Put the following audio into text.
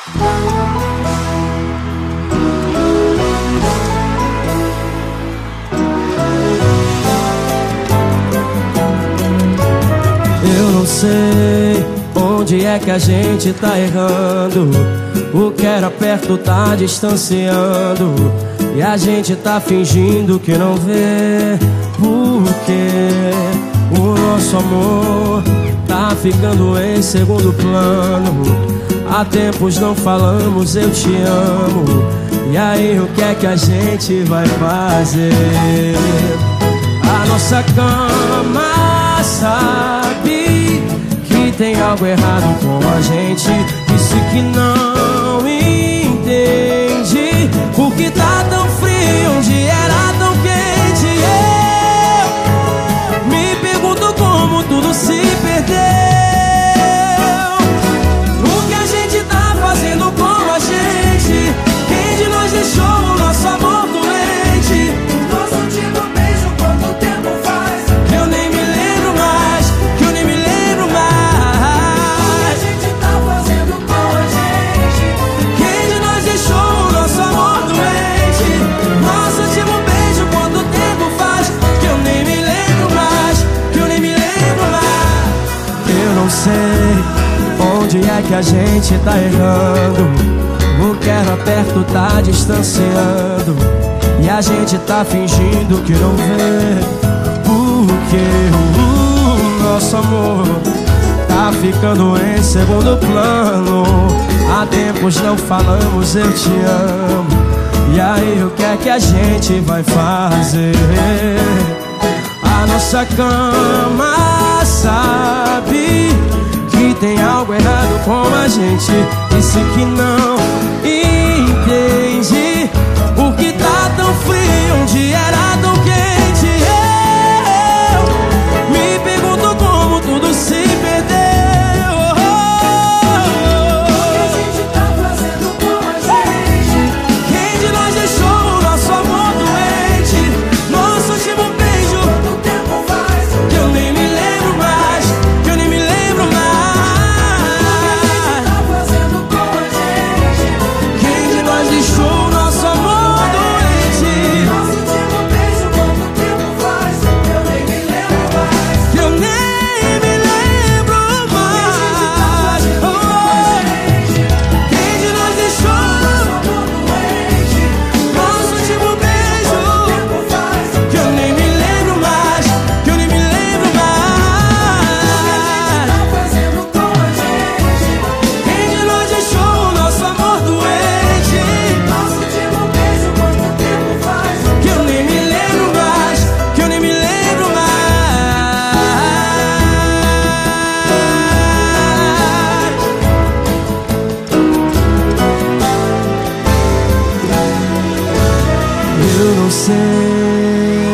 Eu não sei onde é que a gente tá errando. O que era perto tá distanciando, e a gente tá fingindo que não vê. Porque o nosso amor tá ficando em segundo plano. Há tempos não falamos eu te amo. E aí o que é que a gente vai fazer? A nossa cama sabe que tem algo errado com a gente. Disse que não entende porque tá tão frio onde era tão quente. Eu me pergunto como tudo se perdeu. O que a gente tá fazendo com a gente? Quem de nós deixou o nosso amor doente? Nosso último beijo, quanto tempo faz? Eu nem me lembro mais, que eu nem me lembro mais. O que a gente tá fazendo com a gente? Quem de nós deixou o nosso amor doente? Nosso último beijo, quanto tempo faz? Que eu nem me lembro mais, que eu nem me lembro mais. Eu não sei onde é que a gente tá errando. O que era perto tá distanciando, e a gente tá fingindo que não vê. Porque o nosso amor tá ficando em segundo plano. Há tempos não falamos eu te amo. E aí o que é que a gente vai fazer? A nossa cama sabe que tem algo errado com a gente. Disse que não entende porque tá tão frio onde era tão quente. Eu me pergunto como tudo se perdeu. O que a gente tá fazendo com a gente? Quem de nós deixou o nosso amor doente? Nosso último beijo, Quanto tempo faz? que eu nem me lembro mais, que eu nem me lembro mais. Tá fazendo com a gente? Quem de nós deixou o nosso amor doente? Nosso último beijo, quanto tempo faz? Eu nem me lembro mais. Que eu nem me lembro mais. Quem de nós deixou nosso último beijo? Tempo faz? Que eu nem me lembro mais, que eu nem me lembro mais. Tá fazendo com a gente? Quem de nós deixou o nosso amor doente? Nosso último beijo, quanto tempo faz? Que eu nem me lembro mais, que eu nem me lembro mais. Eu não sei